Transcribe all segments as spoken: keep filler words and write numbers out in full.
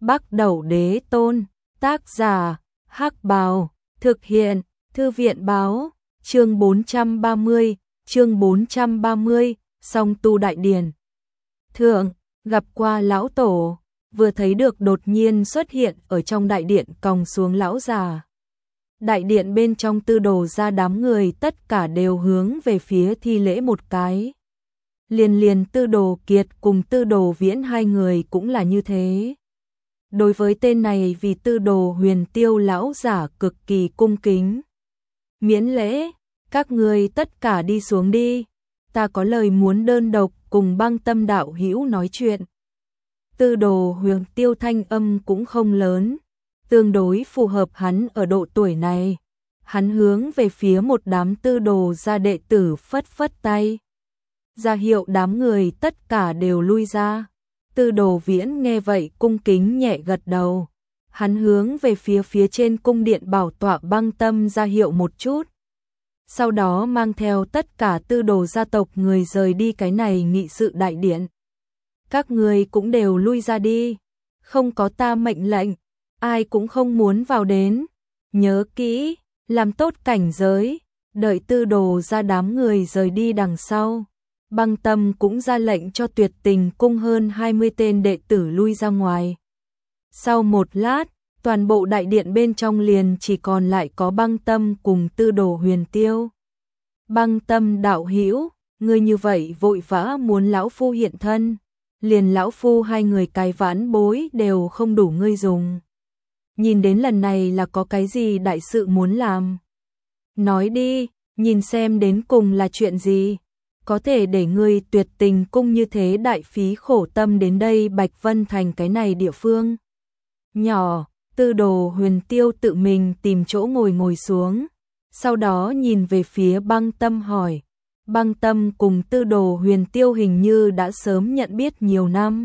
Bắc Đẩu Đế Tôn, tác giả, Hắc Bào, thực hiện, Thư viện báo, chương bốn trăm ba mươi, chương bốn trăm ba mươi, Song Tu Đại Điển. Thượng, gặp qua lão tổ, vừa thấy được đột nhiên xuất hiện ở trong đại điện còng xuống lão già. Đại điện bên trong Tư Đồ ra đám người tất cả đều hướng về phía thi lễ một cái. Liền liền Tư Đồ Kiệt cùng Tư Đồ Viễn hai người cũng là như thế. Đối với tên này vì Tư Đồ Huyền Tiêu lão giả cực kỳ cung kính. Miễn lễ, các người tất cả đi xuống đi, ta có lời muốn đơn độc cùng Băng Tâm đạo hữu nói chuyện. Tư Đồ Huyền Tiêu thanh âm cũng không lớn, tương đối phù hợp hắn ở độ tuổi này. Hắn hướng về phía một đám Tư Đồ gia đệ tử phất phất tay, ra hiệu đám người tất cả đều lui ra. Tư Đồ Viễn nghe vậy cung kính nhẹ gật đầu. Hắn hướng về phía phía trên cung điện bảo tọa Băng Tâm ra hiệu một chút. Sau đó mang theo tất cả Tư Đồ gia tộc người rời đi cái này nghị sự đại điện. Các người cũng đều lui ra đi, không có ta mệnh lệnh, ai cũng không muốn vào đến. Nhớ kỹ, làm tốt cảnh giới, đợi Tư Đồ ra đám người rời đi đằng sau. Băng Tâm cũng ra lệnh cho Tuyệt Tình cung hơn hai mươi tên đệ tử lui ra ngoài. Sau một lát, toàn bộ đại điện bên trong liền chỉ còn lại có Băng Tâm cùng Tư Đồ Huyền Tiêu. Băng Tâm đạo hữu, ngươi như vậy vội vã muốn lão phu hiện thân, liền lão phu hai người cái vãn bối đều không đủ ngươi dùng. Nhìn đến lần này là có cái gì đại sự muốn làm? Nói đi, nhìn xem đến cùng là chuyện gì? Có thể để ngươi Tuyệt Tình cung như thế đại phí khổ tâm đến đây Bạch Vân Thành cái này địa phương nhỏ. Tư Đồ Huyền Tiêu tự mình tìm chỗ ngồi ngồi xuống, sau đó nhìn về phía Băng Tâm hỏi. Băng Tâm cùng Tư Đồ Huyền Tiêu hình như đã sớm nhận biết nhiều năm,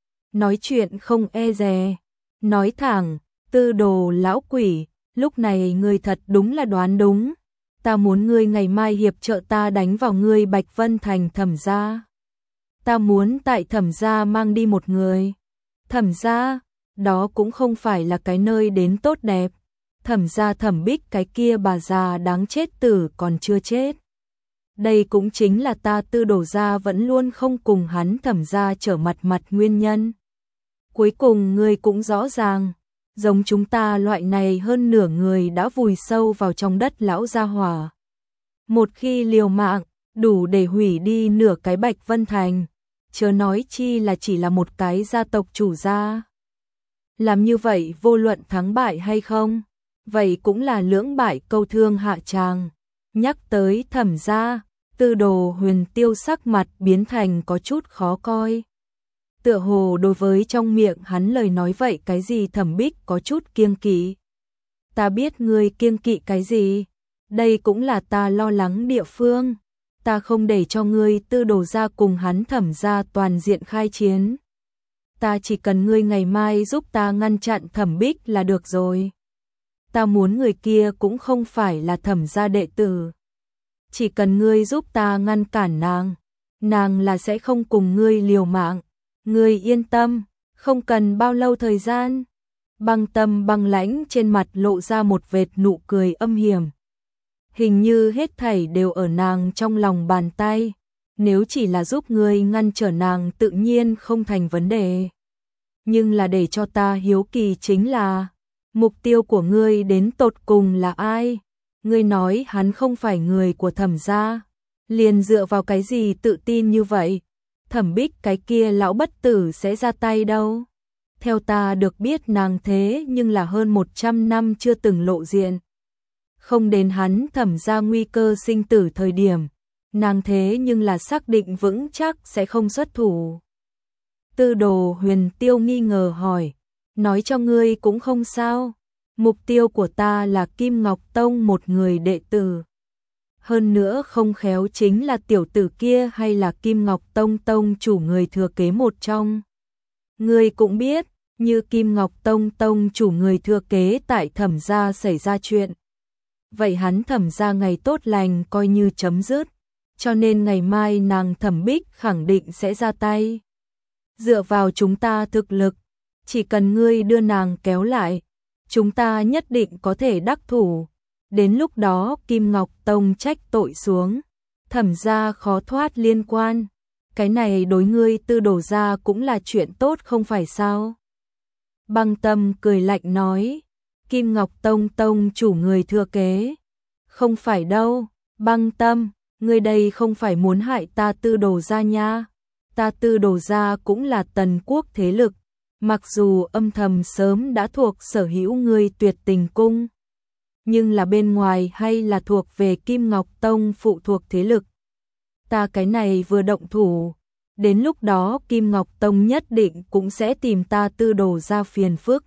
nói chuyện không e dè, nói thẳng. Tư Đồ lão quỷ, lúc này ngươi thật đúng là đoán đúng. Ta muốn ngươi ngày mai hiệp trợ ta đánh vào ngươi Bạch Vân Thành Thẩm gia. Ta muốn tại Thẩm gia mang đi một người. Thẩm gia, đó cũng không phải là cái nơi đến tốt đẹp. Thẩm gia Thẩm Bích cái kia bà già đáng chết tử còn chưa chết. Đây cũng chính là ta Tư Đồ gia vẫn luôn không cùng hắn Thẩm gia trở mặt mặt nguyên nhân. Cuối cùng ngươi cũng rõ ràng, giống chúng ta loại này hơn nửa người đã vùi sâu vào trong đất lão gia hỏa. Một khi liều mạng, đủ để hủy đi nửa cái Bạch Vân Thành, chớ nói chi là chỉ là một cái gia tộc chủ gia. Làm như vậy vô luận thắng bại hay không, vậy cũng là lưỡng bại câu thương hạ tràng. Nhắc tới Thẩm gia, Tư Đồ Huyền Tiêu sắc mặt biến thành có chút khó coi. Tựa hồ đối với trong miệng hắn lời nói vậy cái gì Thẩm Bích có chút kiêng kỵ. Ta biết ngươi kiêng kỵ cái gì, đây cũng là ta lo lắng địa phương. Ta không để cho ngươi Tư Đồ gia cùng hắn Thẩm gia toàn diện khai chiến. Ta chỉ cần ngươi ngày mai giúp ta ngăn chặn Thẩm Bích là được rồi. Ta muốn người kia cũng không phải là Thẩm gia đệ tử. Chỉ cần ngươi giúp ta ngăn cản nàng, nàng là sẽ không cùng ngươi liều mạng. Ngươi yên tâm, không cần bao lâu thời gian. Băng Tâm băng lãnh trên mặt lộ ra một vệt nụ cười âm hiểm. Hình như hết thảy đều ở nàng trong lòng bàn tay. Nếu chỉ là giúp ngươi ngăn trở nàng tự nhiên không thành vấn đề. Nhưng là để cho ta hiếu kỳ chính là, mục tiêu của ngươi đến tột cùng là ai? Ngươi nói hắn không phải người của Thẩm gia, liền dựa vào cái gì tự tin như vậy? Thẩm Bích cái kia lão bất tử sẽ ra tay đâu. Theo ta được biết nàng thế nhưng là hơn một trăm năm chưa từng lộ diện. Không đến hắn Thẩm gia nguy cơ sinh tử thời điểm, nàng thế nhưng là xác định vững chắc sẽ không xuất thủ. Tư Đồ Huyền Tiêu nghi ngờ hỏi, nói cho ngươi cũng không sao. Mục tiêu của ta là Kim Ngọc Tông một người đệ tử. Hơn nữa không khéo chính là tiểu tử kia hay là Kim Ngọc Tông tông chủ người thừa kế một trong. Ngươi cũng biết, như Kim Ngọc Tông tông chủ người thừa kế tại Thẩm gia xảy ra chuyện. Vậy hắn Thẩm gia ngày tốt lành coi như chấm dứt, cho nên ngày mai nàng Thẩm Bích khẳng định sẽ ra tay. Dựa vào chúng ta thực lực, chỉ cần ngươi đưa nàng kéo lại, chúng ta nhất định có thể đắc thủ. Đến lúc đó Kim Ngọc Tông trách tội xuống, Thẩm gia khó thoát liên quan. Cái này đối ngươi Tư Đồ gia cũng là chuyện tốt không phải sao? Băng Tâm cười lạnh nói, Kim Ngọc Tông tông chủ người thừa kế. Không phải đâu, Băng Tâm, ngươi đây không phải muốn hại ta Tư Đồ gia nha. Ta Tư Đồ gia cũng là Tần quốc thế lực, mặc dù âm thầm sớm đã thuộc sở hữu ngươi Tuyệt Tình cung, nhưng là bên ngoài hay là thuộc về Kim Ngọc Tông phụ thuộc thế lực. Ta cái này vừa động thủ, đến lúc đó Kim Ngọc Tông nhất định cũng sẽ tìm ta Tư Đồ gia phiền phức.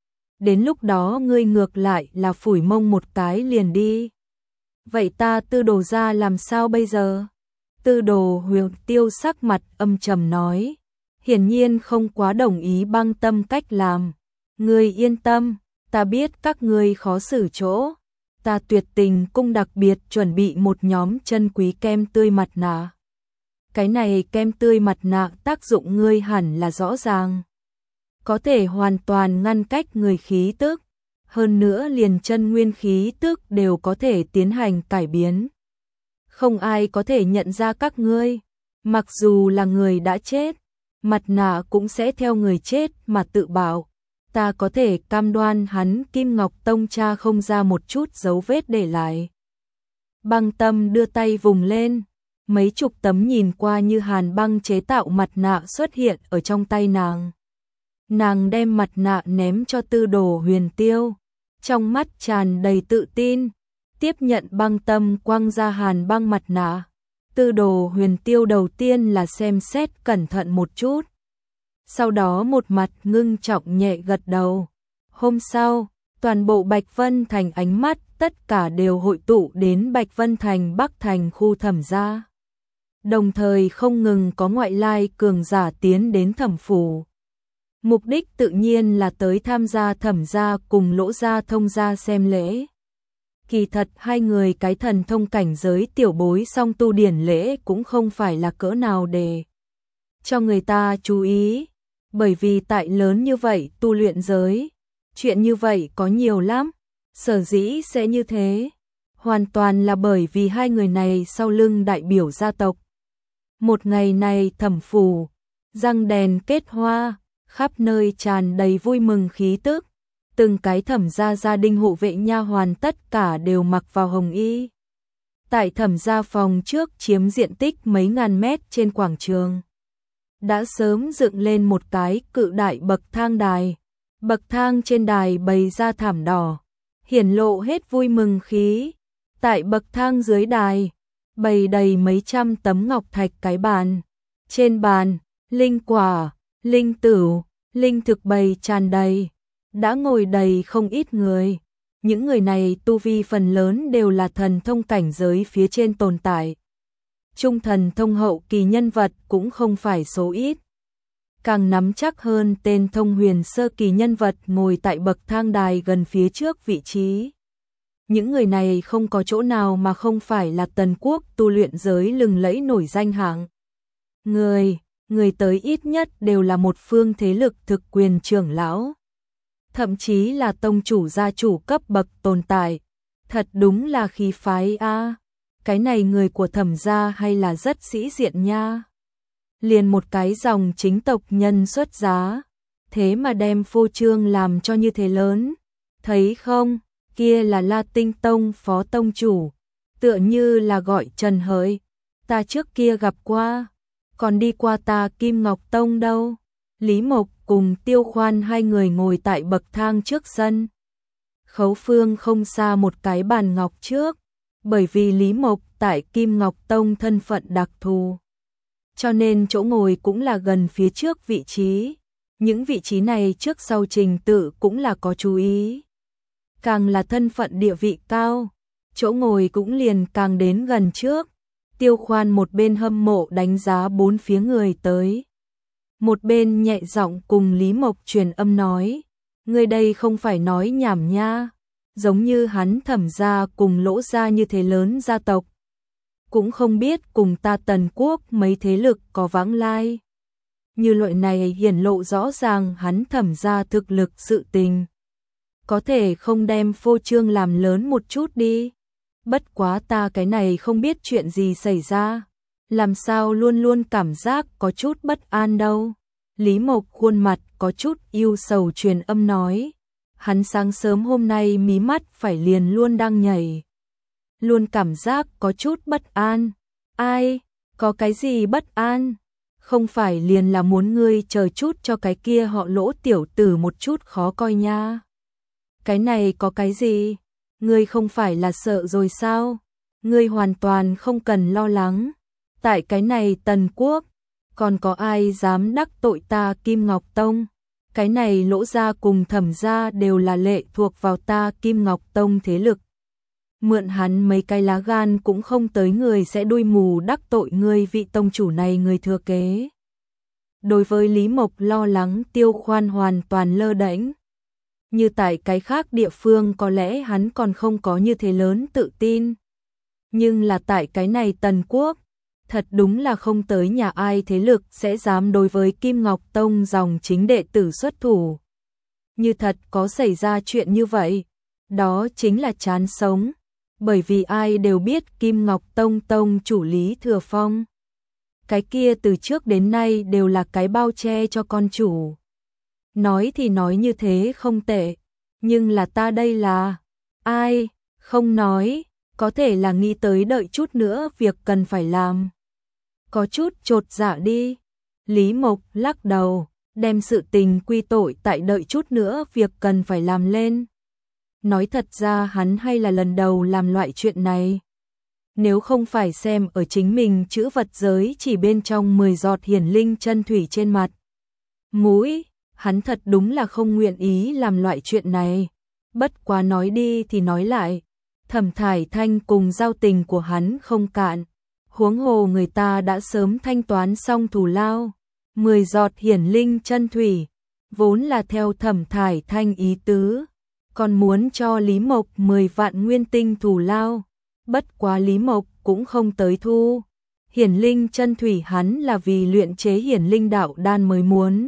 Đến lúc đó ngươi ngược lại là phủi mông một cái liền đi. Vậy ta Tư Đồ gia làm sao bây giờ? Tư Đồ Huyền Tiêu sắc mặt âm trầm nói, hiển nhiên không quá đồng ý Băng Tâm cách làm. Ngươi yên tâm, ta biết các ngươi khó xử chỗ. Ta Tuyệt Tình cung đặc biệt chuẩn bị một nhóm chân quý kem tươi mặt nạ. Cái này kem tươi mặt nạ tác dụng ngươi hẳn là rõ ràng. Có thể hoàn toàn ngăn cách người khí tức, hơn nữa liền chân nguyên khí tức đều có thể tiến hành cải biến. Không ai có thể nhận ra các ngươi, mặc dù là người đã chết, mặt nạ cũng sẽ theo người chết mà tự bảo. Ta có thể cam đoan hắn Kim Ngọc Tông cha không ra một chút dấu vết để lại. Băng Tâm đưa tay vùng lên, mấy chục tấm nhìn qua như hàn băng chế tạo mặt nạ xuất hiện ở trong tay nàng. Nàng đem mặt nạ ném cho Tư Đồ Huyền Tiêu, trong mắt tràn đầy tự tin, tiếp nhận Băng Tâm quăng ra hàn băng mặt nạ. Tư Đồ Huyền Tiêu đầu tiên là xem xét cẩn thận một chút, sau đó một mặt ngưng trọng nhẹ gật đầu. Hôm sau, toàn bộ Bạch Vân Thành ánh mắt tất cả đều hội tụ đến Bạch Vân Thành Bắc Thành khu Thẩm gia. Đồng thời không ngừng có ngoại lai cường giả tiến đến Thẩm phủ. Mục đích tự nhiên là tới tham gia Thẩm gia cùng Lỗ gia Thông gia xem lễ. Kỳ thật hai người cái thần thông cảnh giới tiểu bối song tu điển lễ cũng không phải là cỡ nào để cho người ta chú ý, bởi vì tại lớn như vậy tu luyện giới, chuyện như vậy có nhiều lắm. Sở dĩ sẽ như thế, hoàn toàn là bởi vì hai người này sau lưng đại biểu gia tộc. Một ngày này Thẩm phủ, răng đèn kết hoa, khắp nơi tràn đầy vui mừng khí tức. Từng cái Thẩm gia gia đình hộ vệ nha hoàn tất cả đều mặc vào hồng y. Tại Thẩm gia phòng trước chiếm diện tích mấy ngàn mét trên quảng trường, đã sớm dựng lên một cái cự đại bậc thang đài. Bậc thang trên đài bày ra thảm đỏ, hiển lộ hết vui mừng khí. Tại bậc thang dưới đài, bày đầy mấy trăm tấm ngọc thạch cái bàn. Trên bàn, linh quả, linh tửu, linh thực bày tràn đầy, đã ngồi đầy không ít người. Những người này tu vi phần lớn đều là thần thông cảnh giới phía trên tồn tại. Trung thần thông hậu kỳ nhân vật cũng không phải số ít. Càng nắm chắc hơn tên thông huyền sơ kỳ nhân vật ngồi tại bậc thang đài gần phía trước vị trí. Những người này không có chỗ nào mà không phải là Tần quốc tu luyện giới lừng lẫy nổi danh hạng. Người, người tới ít nhất đều là một phương thế lực thực quyền trưởng lão. Thậm chí là tông chủ gia chủ cấp bậc tồn tại. Thật đúng là khí phái a. Cái này người của Thẩm gia hay là rất sĩ diện nha. Liền một cái dòng chính tộc nhân xuất giá, thế mà đem phô trương làm cho như thế lớn. Thấy không, kia là La Tinh Tông phó tông chủ, tựa như là gọi Trần Hợi. Ta trước kia gặp qua, còn đi qua ta Kim Ngọc Tông đâu. Lý Mộc cùng Tiêu Khoan hai người ngồi tại bậc thang trước sân. Khấu Phương không xa một cái bàn ngọc trước, bởi vì Lý Mộc tại Kim Ngọc Tông thân phận đặc thù, cho nên chỗ ngồi cũng là gần phía trước vị trí. Những vị trí này trước sau trình tự cũng là có chú ý. Càng là thân phận địa vị cao, chỗ ngồi cũng liền càng đến gần trước. Tiêu Khoan một bên hâm mộ đánh giá bốn phía người tới, một bên nhẹ giọng cùng Lý Mộc truyền âm nói, người đây không phải nói nhảm nha, giống như hắn Thẩm gia cùng Lỗ gia như thế lớn gia tộc, cũng không biết cùng ta Tần quốc mấy thế lực có vãng lai. như loại này hiển lộ rõ ràng hắn Thẩm gia thực lực sự tình. Có thể không đem phô trương làm lớn một chút đi. Bất quá ta cái này không biết chuyện gì xảy ra. Làm sao luôn luôn cảm giác có chút bất an đâu. Lý Mộc khuôn mặt có chút yêu sầu truyền âm nói. Hắn sáng sớm hôm nay mí mắt phải liền luôn đang nhảy. Luôn cảm giác có chút bất an. Ai, có cái gì bất an? Không phải liền là muốn ngươi chờ chút cho cái kia họ Lỗ tiểu tử một chút khó coi nha. Cái này có cái gì? Ngươi không phải là sợ rồi sao? Ngươi hoàn toàn không cần lo lắng. Tại cái này Tần Quốc, còn có ai dám đắc tội ta Kim Ngọc Tông? Cái này Lỗ gia cùng Thẩm gia đều là lệ thuộc vào ta Kim Ngọc Tông thế lực. Mượn hắn mấy cái lá gan cũng không tới người sẽ đuôi mù đắc tội ngươi vị tông chủ này người thừa kế. Đối với Lý Mộc lo lắng Tiêu Khoan hoàn toàn lơ đễnh. Như tại cái khác địa phương có lẽ hắn còn không có như thế lớn tự tin. Nhưng là tại cái này Tần Quốc, thật đúng là không tới nhà ai thế lực sẽ dám đối với Kim Ngọc Tông dòng chính đệ tử xuất thủ. Như thật có xảy ra chuyện như vậy, đó chính là chán sống. Bởi vì ai đều biết Kim Ngọc Tông tông chủ Lý Thừa Phong. Cái kia từ trước đến nay đều là cái bao che cho con chủ. Nói thì nói như thế không tệ, nhưng là ta đây là... Ai, không nói, có thể là nghĩ tới đợi chút nữa việc cần phải làm. Có chút chột dạ đi. Lý Mộc lắc đầu, đem sự tình quy tội tại đợi chút nữa việc cần phải làm lên. Nói thật ra hắn hay là lần đầu làm loại chuyện này. Nếu không phải xem ở chính mình chữ vật giới chỉ bên trong mười giọt hiển linh chân thủy trên mặt mũi, hắn thật đúng là không nguyện ý làm loại chuyện này. Bất quá nói đi thì nói lại, Thẩm Thải Thanh cùng giao tình của hắn không cạn. Huống hồ người ta đã sớm thanh toán xong thù lao. Mười giọt hiển linh chân thủy, vốn là theo Thẩm Thải Thanh ý tứ. Còn muốn cho Lý Mộc mười vạn nguyên tinh thù lao. Bất quá Lý Mộc cũng không tới thu. Hiển linh chân thủy hắn là vì luyện chế hiển linh đạo đan mới muốn.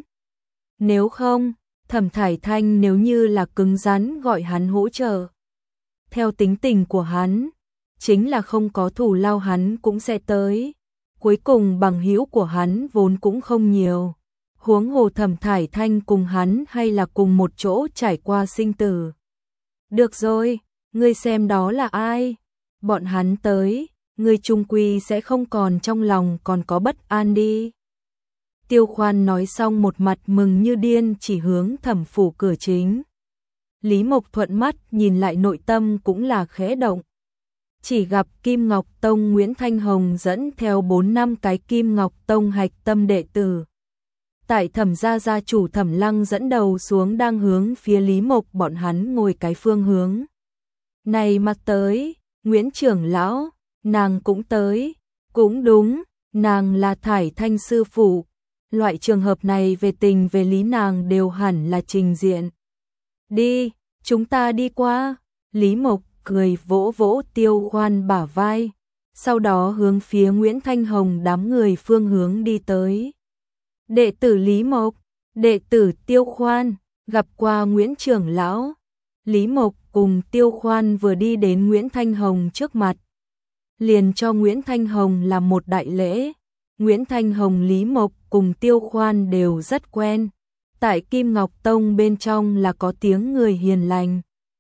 Nếu không, Thẩm Thải Thanh nếu như là cứng rắn gọi hắn hỗ trợ. Theo tính tình của hắn, chính là không có thù lao hắn cũng sẽ tới. Cuối cùng bằng hữu của hắn vốn cũng không nhiều. Huống hồ Thẩm Thải Thanh cùng hắn hay là cùng một chỗ trải qua sinh tử. Được rồi, ngươi xem đó là ai? Bọn hắn tới, ngươi chung quy sẽ không còn trong lòng còn có bất an đi. Tiêu Khoan nói xong một mặt mừng như điên chỉ hướng Thẩm phủ cửa chính. Lý Mộc thuận mắt nhìn lại nội tâm cũng là khẽ động. Chỉ gặp Kim Ngọc Tông Nguyễn Thanh Hồng dẫn theo bốn năm cái Kim Ngọc Tông hạch tâm đệ tử. Tại Thẩm gia gia chủ Thẩm Lăng dẫn đầu xuống đang hướng phía Lý Mộc bọn hắn ngồi cái phương hướng. Này mà tới, Nguyễn trưởng lão, nàng cũng tới, cũng đúng, nàng là Thải Thanh sư phụ. Loại trường hợp này về tình về lý nàng đều hẳn là trình diện. Đi, chúng ta đi qua. Lý Mộc cười vỗ vỗ Tiêu Khoan bả vai, sau đó hướng phía Nguyễn Thanh Hồng đám người phương hướng đi tới. Đệ tử Lý Mộc, đệ tử Tiêu Khoan, gặp qua Nguyễn trưởng lão. Lý Mộc cùng Tiêu Khoan vừa đi đến Nguyễn Thanh Hồng trước mặt, liền cho Nguyễn Thanh Hồng làm một đại lễ. Nguyễn Thanh Hồng Lý Mộc cùng Tiêu Khoan đều rất quen. Tại Kim Ngọc Tông bên trong là có tiếng người hiền lành.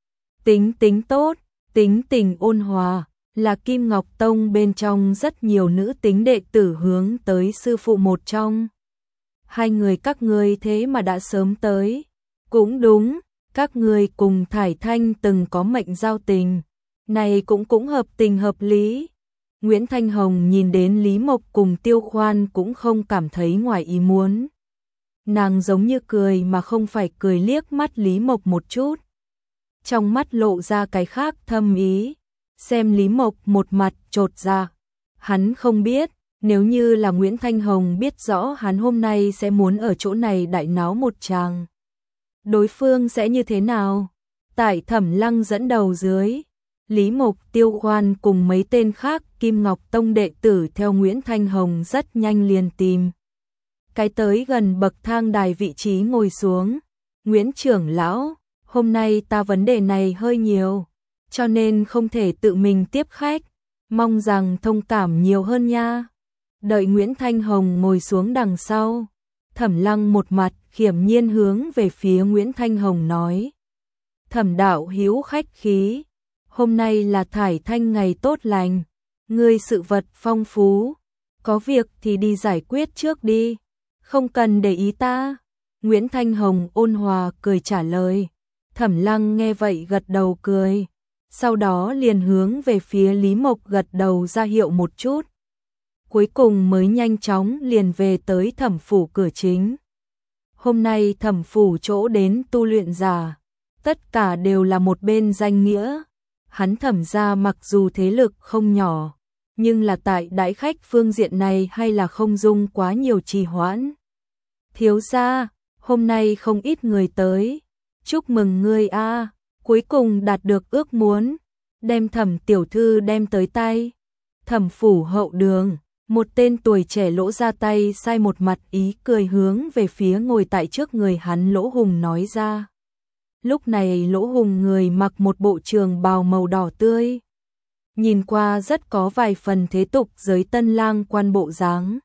Tính tính tốt, tính tình ôn hòa, là Kim Ngọc Tông bên trong rất nhiều nữ tính đệ tử hướng tới sư phụ một trong. Hai người các ngươi thế mà đã sớm tới. Cũng đúng, các ngươi cùng Thải Thanh từng có mệnh giao tình. Này cũng cũng hợp tình hợp lý. Nguyễn Thanh Hồng nhìn đến Lý Mộc cùng Tiêu Khoan cũng không cảm thấy ngoài ý muốn. Nàng giống như cười mà không phải cười liếc mắt Lý Mộc một chút. Trong mắt lộ ra cái khác thâm ý. Xem Lý Mộc một mặt chột dạ. Hắn không biết, nếu như là Nguyễn Thanh Hồng biết rõ hắn hôm nay sẽ muốn ở chỗ này đại náo một tràng. Đối phương sẽ như thế nào? Tại Thẩm Lăng dẫn đầu dưới, Lý Mộc, Tiêu Khoan cùng mấy tên khác Kim Ngọc Tông đệ tử theo Nguyễn Thanh Hồng rất nhanh liền tìm cái tới gần bậc thang đài vị trí ngồi xuống. Nguyễn trưởng lão, hôm nay ta vấn đề này hơi nhiều, cho nên không thể tự mình tiếp khách, mong rằng thông cảm nhiều hơn nha. Đợi Nguyễn Thanh Hồng ngồi xuống đằng sau, Thẩm Lăng một mặt khiểm nhiên hướng về phía Nguyễn Thanh Hồng nói: Thẩm đạo hữu khách khí, hôm nay là thải thanh ngày tốt lành, ngươi sự vật phong phú, có việc thì đi giải quyết trước đi, không cần để ý ta. Nguyễn Thanh Hồng ôn hòa cười trả lời. Thẩm Lăng nghe vậy gật đầu cười, sau đó liền hướng về phía Lý Mộc gật đầu ra hiệu một chút. Cuối cùng mới nhanh chóng liền về tới Thẩm phủ cửa chính. Hôm nay Thẩm phủ chỗ đến tu luyện giả, tất cả đều là một bên danh nghĩa. Hắn Thẩm gia mặc dù thế lực không nhỏ, nhưng là tại đãi khách phương diện này hay là không dung quá nhiều trì hoãn. Thiếu gia, hôm nay không ít người tới, chúc mừng ngươi a, cuối cùng đạt được ước muốn, đem Thẩm tiểu thư đem tới tay. Thẩm phủ hậu đường, một tên tuổi trẻ Lỗ ra tay sai một mặt ý cười hướng về phía ngồi tại trước người hắn Lỗ Hùng nói ra. Lúc này Lỗ Hùng người mặc một bộ trường bào màu đỏ tươi, nhìn qua rất có vài phần thế tục giới tân lang quan bộ dáng.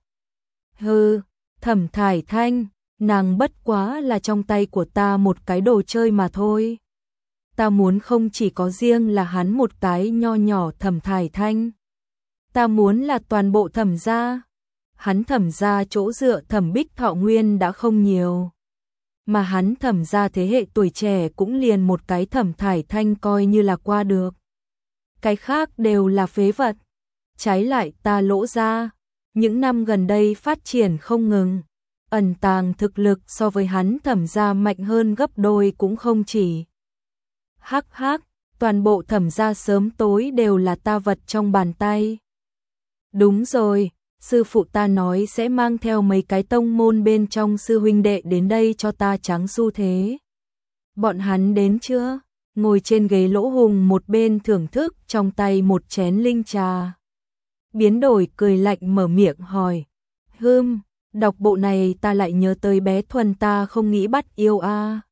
Hừ, Thẩm Thải Thanh, nàng bất quá là trong tay của ta một cái đồ chơi mà thôi. Ta muốn không chỉ có riêng là hắn một cái nho nhỏ Thẩm Thải Thanh, ta muốn là toàn bộ Thẩm gia. Hắn Thẩm gia chỗ dựa Thẩm Bích Thọ Nguyên đã không nhiều, mà hắn Thẩm gia thế hệ tuổi trẻ cũng liền một cái Thẩm Thải Thanh coi như là qua được. Cái khác đều là phế vật. Trái lại ta Lỗ gia, những năm gần đây phát triển không ngừng, ẩn tàng thực lực so với hắn Thẩm gia mạnh hơn gấp đôi cũng không chỉ. Hắc hắc, toàn bộ Thẩm gia sớm tối đều là ta vật trong bàn tay. Đúng rồi, sư phụ ta nói sẽ mang theo mấy cái tông môn bên trong sư huynh đệ đến đây cho ta trắng xu thế. Bọn hắn đến chưa? Ngồi trên ghế Lỗ Hùng một bên thưởng thức trong tay một chén linh trà. Biến đổi cười lạnh mở miệng hỏi. Hừm, đọc bộ này ta lại nhớ tới bé Thuần ta không nghĩ bắt yêu a.